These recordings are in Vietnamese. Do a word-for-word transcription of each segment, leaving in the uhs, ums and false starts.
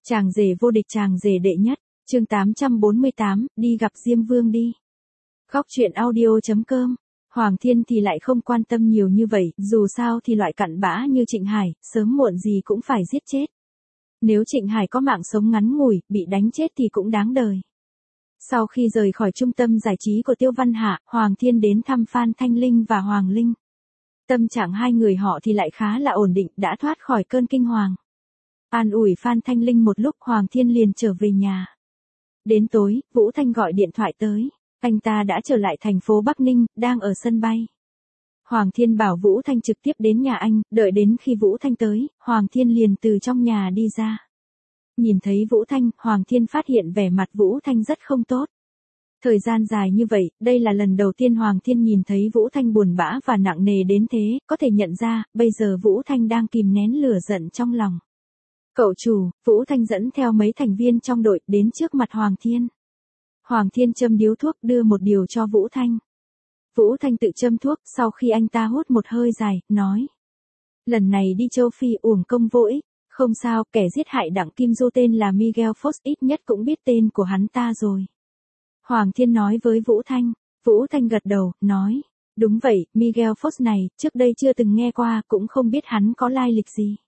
Chàng rể vô địch chàng rể đệ nhất, chương tám trăm bốn mươi tám, đi gặp Diêm Vương đi. Góc truyện audio.com. Hoàng Thiên thì lại không quan tâm nhiều như vậy, dù sao thì loại cặn bã như Trịnh Hải, sớm muộn gì cũng phải giết chết. Nếu Trịnh Hải có mạng sống ngắn ngủi, bị đánh chết thì cũng đáng đời. Sau khi rời khỏi trung tâm giải trí của Tiêu Văn Hạ, Hoàng Thiên đến thăm Phan Thanh Linh và Hoàng Linh. Tâm trạng hai người họ thì lại khá là ổn định, đã thoát khỏi cơn kinh hoàng. An ủi Phan Thanh Linh một lúc, Hoàng Thiên liền trở về nhà. Đến tối, Vũ Thanh gọi điện thoại tới. Anh ta đã trở lại thành phố Bắc Ninh, đang ở sân bay. Hoàng Thiên bảo Vũ Thanh trực tiếp đến nhà anh, đợi đến khi Vũ Thanh tới, Hoàng Thiên liền từ trong nhà đi ra. Nhìn thấy Vũ Thanh, Hoàng Thiên phát hiện vẻ mặt Vũ Thanh rất không tốt. Thời gian dài như vậy, đây là lần đầu tiên Hoàng Thiên nhìn thấy Vũ Thanh buồn bã và nặng nề đến thế, có thể nhận ra, bây giờ Vũ Thanh đang kìm nén lửa giận trong lòng. Cậu chủ, Vũ Thanh dẫn theo mấy thành viên trong đội đến trước mặt Hoàng Thiên. Hoàng Thiên châm điếu thuốc đưa một điều cho Vũ Thanh. Vũ Thanh tự châm thuốc, sau khi anh ta hút một hơi dài, nói. Lần này đi châu Phi uổng công vô ích, không sao, kẻ giết hại Đặng Kim Du tên là Miguel Fox, ít nhất cũng biết tên của hắn ta rồi. Hoàng Thiên nói với Vũ Thanh. Vũ Thanh gật đầu, nói. Đúng vậy, Miguel Fox này, trước đây chưa từng nghe qua, cũng không biết hắn có lai lịch gì.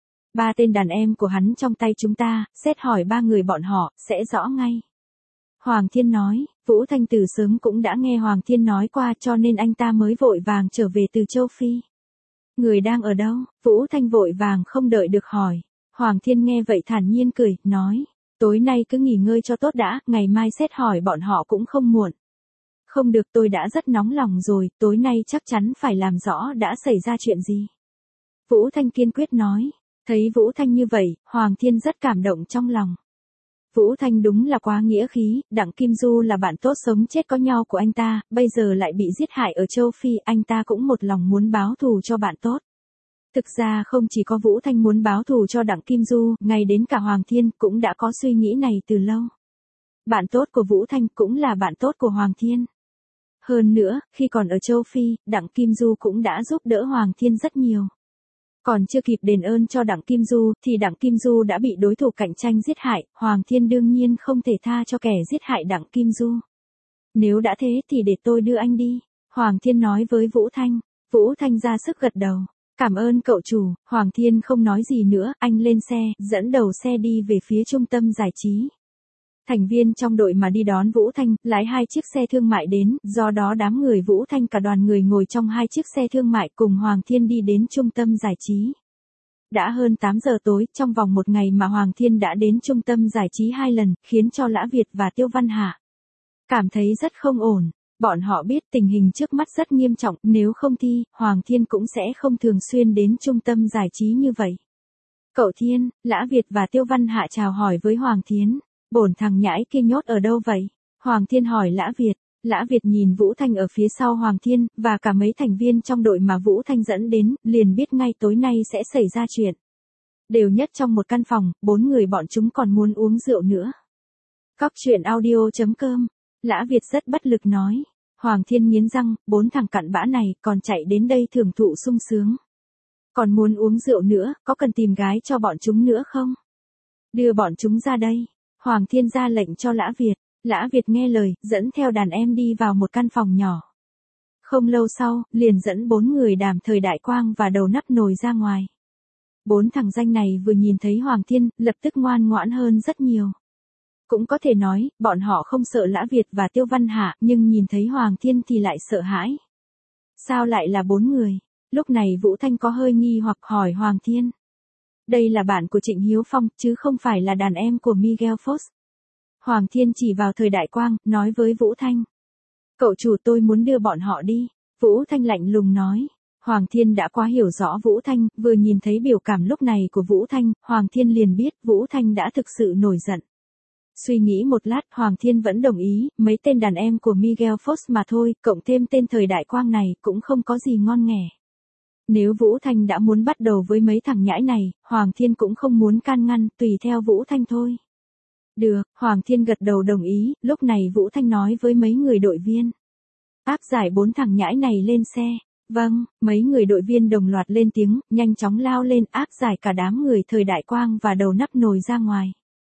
Ba tên đàn em của hắn trong tay chúng ta, xét hỏi ba người bọn họ, sẽ rõ ngay. Hoàng Thiên nói, Vũ Thanh từ sớm cũng đã nghe Hoàng Thiên nói qua cho nên anh ta mới vội vàng trở về từ châu Phi. Người đang ở đâu? Vũ Thanh vội vàng không đợi được hỏi. Hoàng Thiên nghe vậy thản nhiên cười, nói, tối nay cứ nghỉ ngơi cho tốt đã, ngày mai xét hỏi bọn họ cũng không muộn. Không được, tôi đã rất nóng lòng rồi, tối nay chắc chắn phải làm rõ đã xảy ra chuyện gì. Vũ Thanh kiên quyết nói. Thấy Vũ Thanh như vậy, Hoàng Thiên rất cảm động trong lòng. Vũ Thanh đúng là quá nghĩa khí, Đặng Kim Du là bạn tốt sống chết có nhau của anh ta, bây giờ lại bị giết hại ở châu Phi, anh ta cũng một lòng muốn báo thù cho bạn tốt. Thực ra không chỉ có Vũ Thanh muốn báo thù cho Đặng Kim Du, ngay đến cả Hoàng Thiên cũng đã có suy nghĩ này từ lâu. Bạn tốt của Vũ Thanh cũng là bạn tốt của Hoàng Thiên. Hơn nữa, khi còn ở châu Phi, Đặng Kim Du cũng đã giúp đỡ Hoàng Thiên rất nhiều. Còn chưa kịp đền ơn cho Đặng Kim Du, thì Đặng Kim Du đã bị đối thủ cạnh tranh giết hại, Hoàng Thiên đương nhiên không thể tha cho kẻ giết hại Đặng Kim Du. Nếu đã thế thì để tôi đưa anh đi, Hoàng Thiên nói với Vũ Thanh. Vũ Thanh ra sức gật đầu. Cảm ơn cậu chủ, Hoàng Thiên không nói gì nữa, anh lên xe, dẫn đầu xe đi về phía trung tâm giải trí. Thành viên trong đội mà đi đón Vũ Thanh, lái hai chiếc xe thương mại đến, do đó đám người Vũ Thanh cả đoàn người ngồi trong hai chiếc xe thương mại cùng Hoàng Thiên đi đến trung tâm giải trí. Đã hơn tám giờ tối, trong vòng một ngày mà Hoàng Thiên đã đến trung tâm giải trí hai lần, khiến cho Lã Việt và Tiêu Văn Hạ cảm thấy rất không ổn. Bọn họ biết tình hình trước mắt rất nghiêm trọng, nếu không thi, Hoàng Thiên cũng sẽ không thường xuyên đến trung tâm giải trí như vậy. Cậu Thiên, Lã Việt và Tiêu Văn Hạ chào hỏi với Hoàng Thiên. Bổn thằng nhãi kia nhốt ở đâu vậy? Hoàng Thiên hỏi Lã Việt. Lã Việt nhìn Vũ Thanh ở phía sau Hoàng Thiên, và cả mấy thành viên trong đội mà Vũ Thanh dẫn đến, liền biết ngay tối nay sẽ xảy ra chuyện. Đều nhất trong một căn phòng, bốn người bọn chúng còn muốn uống rượu nữa. Góc truyện audio.com. Lã Việt rất bất lực nói. Hoàng Thiên nghiến răng, bốn thằng cặn bã này còn chạy đến đây thưởng thụ sung sướng. Còn muốn uống rượu nữa, có cần tìm gái cho bọn chúng nữa không? Đưa bọn chúng ra đây. Hoàng Thiên ra lệnh cho Lã Việt. Lã Việt nghe lời, dẫn theo đàn em đi vào một căn phòng nhỏ. Không lâu sau, liền dẫn bốn người Đàm Thời Đại Quang và Đầu Nắp Nồi ra ngoài. Bốn thằng danh này vừa nhìn thấy Hoàng Thiên, lập tức ngoan ngoãn hơn rất nhiều. Cũng có thể nói, bọn họ không sợ Lã Việt và Tiêu Văn Hạ, nhưng nhìn thấy Hoàng Thiên thì lại sợ hãi. Sao lại là bốn người? Lúc này Vũ Thanh có hơi nghi hoặc hỏi Hoàng Thiên. Đây là bạn của Trịnh Hiếu Phong, chứ không phải là đàn em của Miguel Fox. Hoàng Thiên chỉ vào Thời Đại Quang, nói với Vũ Thanh. Cậu chủ, tôi muốn đưa bọn họ đi. Vũ Thanh lạnh lùng nói. Hoàng Thiên đã quá hiểu rõ Vũ Thanh, vừa nhìn thấy biểu cảm lúc này của Vũ Thanh, Hoàng Thiên liền biết Vũ Thanh đã thực sự nổi giận. Suy nghĩ một lát, Hoàng Thiên vẫn đồng ý, mấy tên đàn em của Miguel Fox mà thôi, cộng thêm tên Thời Đại Quang này, cũng không có gì ngon nghẻ. Nếu Vũ Thanh đã muốn bắt đầu với mấy thằng nhãi này, Hoàng Thiên cũng không muốn can ngăn, tùy theo Vũ Thanh thôi. Được, Hoàng Thiên gật đầu đồng ý, lúc này Vũ Thanh nói với mấy người đội viên. Áp giải bốn thằng nhãi này lên xe. Vâng, mấy người đội viên đồng loạt lên tiếng, nhanh chóng lao lên áp giải cả đám người Thời Đại Quang và Đầu Nắp Nồi ra ngoài.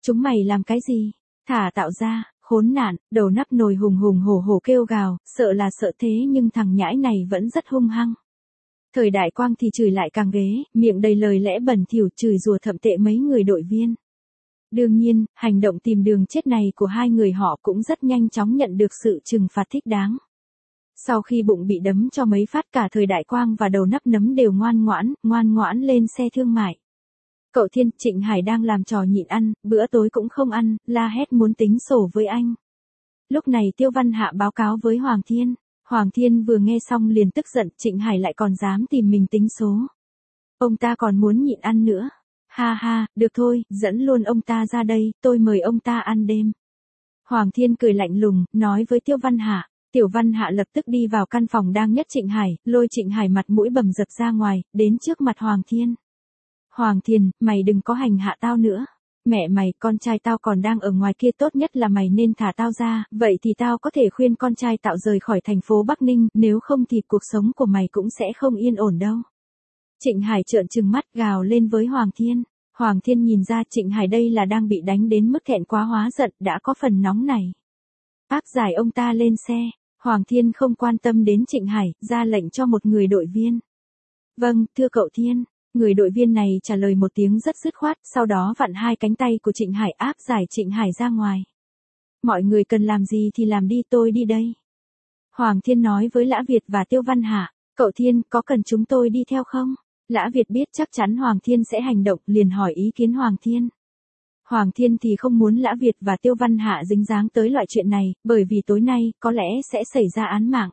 Chúng mày làm cái gì? Thả tao ra, khốn nạn, đầu nắp nồi hùng hùng hổ hổ kêu gào, sợ là sợ thế nhưng thằng nhãi này vẫn rất hung hăng. Thời Đại Quang thì chửi lại càng ghế, miệng đầy lời lẽ bẩn thỉu chửi rủa thậm tệ mấy người đội viên. Đương nhiên, hành động tìm đường chết này của hai người họ cũng rất nhanh chóng nhận được sự trừng phạt thích đáng. Sau khi bụng bị đấm cho mấy phát, cả Thời Đại Quang và đầu nắp nấm đều ngoan ngoãn, ngoan ngoãn lên xe thương mại. Cậu Thiên, Trịnh Hải đang làm trò nhịn ăn, bữa tối cũng không ăn, la hét muốn tính sổ với anh. Lúc này Tiêu Văn Hạ báo cáo với Hoàng Thiên. Hoàng Thiên vừa nghe xong liền tức giận, Trịnh Hải lại còn dám tìm mình tính số. Ông ta còn muốn nhịn ăn nữa. Ha ha, được thôi, dẫn luôn ông ta ra đây, tôi mời ông ta ăn đêm. Hoàng Thiên cười lạnh lùng, nói với Tiêu Văn Hạ. Tiểu Văn Hạ lập tức đi vào căn phòng đang nhất Trịnh Hải, lôi Trịnh Hải mặt mũi bầm dập ra ngoài, đến trước mặt Hoàng Thiên. Hoàng Thiên, mày đừng có hành hạ tao nữa. Mẹ mày, con trai tao còn đang ở ngoài kia, tốt nhất là mày nên thả tao ra, vậy thì tao có thể khuyên con trai tao rời khỏi thành phố Bắc Ninh, nếu không thì cuộc sống của mày cũng sẽ không yên ổn đâu. Trịnh Hải trợn trừng mắt gào lên với Hoàng Thiên. Hoàng Thiên nhìn ra Trịnh Hải đây là đang bị đánh đến mức thẹn quá hóa giận, đã có phần nóng này. Áp giải ông ta lên xe, Hoàng Thiên không quan tâm đến Trịnh Hải, ra lệnh cho một người đội viên. Vâng, thưa cậu Thiên. Người đội viên này trả lời một tiếng rất dứt khoát, sau đó vặn hai cánh tay của Trịnh Hải áp giải Trịnh Hải ra ngoài. Mọi người cần làm gì thì làm đi, tôi đi đây. Hoàng Thiên nói với Lã Việt và Tiêu Văn Hạ, cậu Thiên, có cần chúng tôi đi theo không? Lã Việt biết chắc chắn Hoàng Thiên sẽ hành động, liền hỏi ý kiến Hoàng Thiên. Hoàng Thiên thì không muốn Lã Việt và Tiêu Văn Hạ dính dáng tới loại chuyện này, bởi vì tối nay, có lẽ sẽ xảy ra án mạng.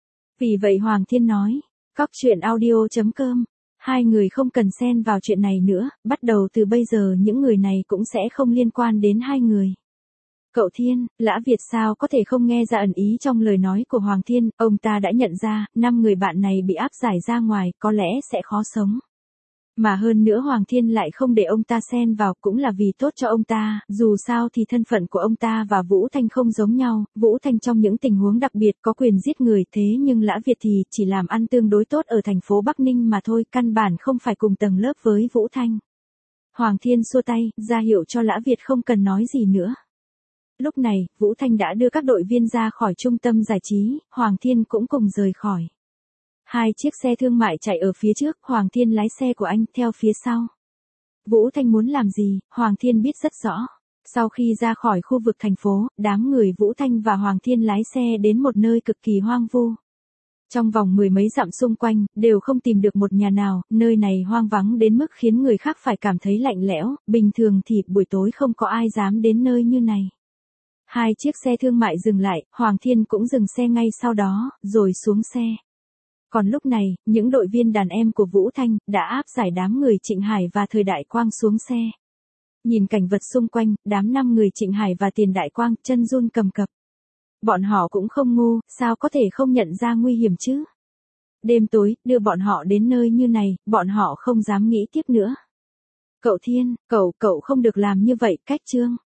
Vì vậy Hoàng Thiên nói, Cóc truyện audio chấm com. Hai người không cần xen vào chuyện này nữa, bắt đầu từ bây giờ những người này cũng sẽ không liên quan đến hai người. Cậu Thiên, Lã Việt sao có thể không nghe ra ẩn ý trong lời nói của Hoàng Thiên, ông ta đã nhận ra, năm người bạn này bị áp giải ra ngoài, có lẽ sẽ khó sống. Mà hơn nữa Hoàng Thiên lại không để ông ta xen vào cũng là vì tốt cho ông ta, dù sao thì thân phận của ông ta và Vũ Thanh không giống nhau, Vũ Thanh trong những tình huống đặc biệt có quyền giết người, thế nhưng Lã Việt thì chỉ làm ăn tương đối tốt ở thành phố Bắc Ninh mà thôi, căn bản không phải cùng tầng lớp với Vũ Thanh. Hoàng Thiên xua tay, ra hiệu cho Lã Việt không cần nói gì nữa. Lúc này, Vũ Thanh đã đưa các đội viên ra khỏi trung tâm giải trí, Hoàng Thiên cũng cùng rời khỏi. Hai chiếc xe thương mại chạy ở phía trước, Hoàng Thiên lái xe của anh theo phía sau. Vũ Thanh muốn làm gì, Hoàng Thiên biết rất rõ. Sau khi ra khỏi khu vực thành phố, đám người Vũ Thanh và Hoàng Thiên lái xe đến một nơi cực kỳ hoang vu. Trong vòng mười mấy dặm xung quanh, đều không tìm được một nhà nào, nơi này hoang vắng đến mức khiến người khác phải cảm thấy lạnh lẽo, bình thường thì buổi tối không có ai dám đến nơi như này. Hai chiếc xe thương mại dừng lại, Hoàng Thiên cũng dừng xe ngay sau đó, rồi xuống xe. Còn lúc này, những đội viên đàn em của Vũ Thanh đã áp giải đám người Trịnh Hải và Thời Đại Quang xuống xe. Nhìn cảnh vật xung quanh, đám năm người Trịnh Hải và Tiền Đại Quang chân run cầm cập. Bọn họ cũng không ngu, sao có thể không nhận ra nguy hiểm chứ? Đêm tối, đưa bọn họ đến nơi như này, bọn họ không dám nghĩ tiếp nữa. Cậu Thiên, cậu, cậu không được làm như vậy, cách Trương.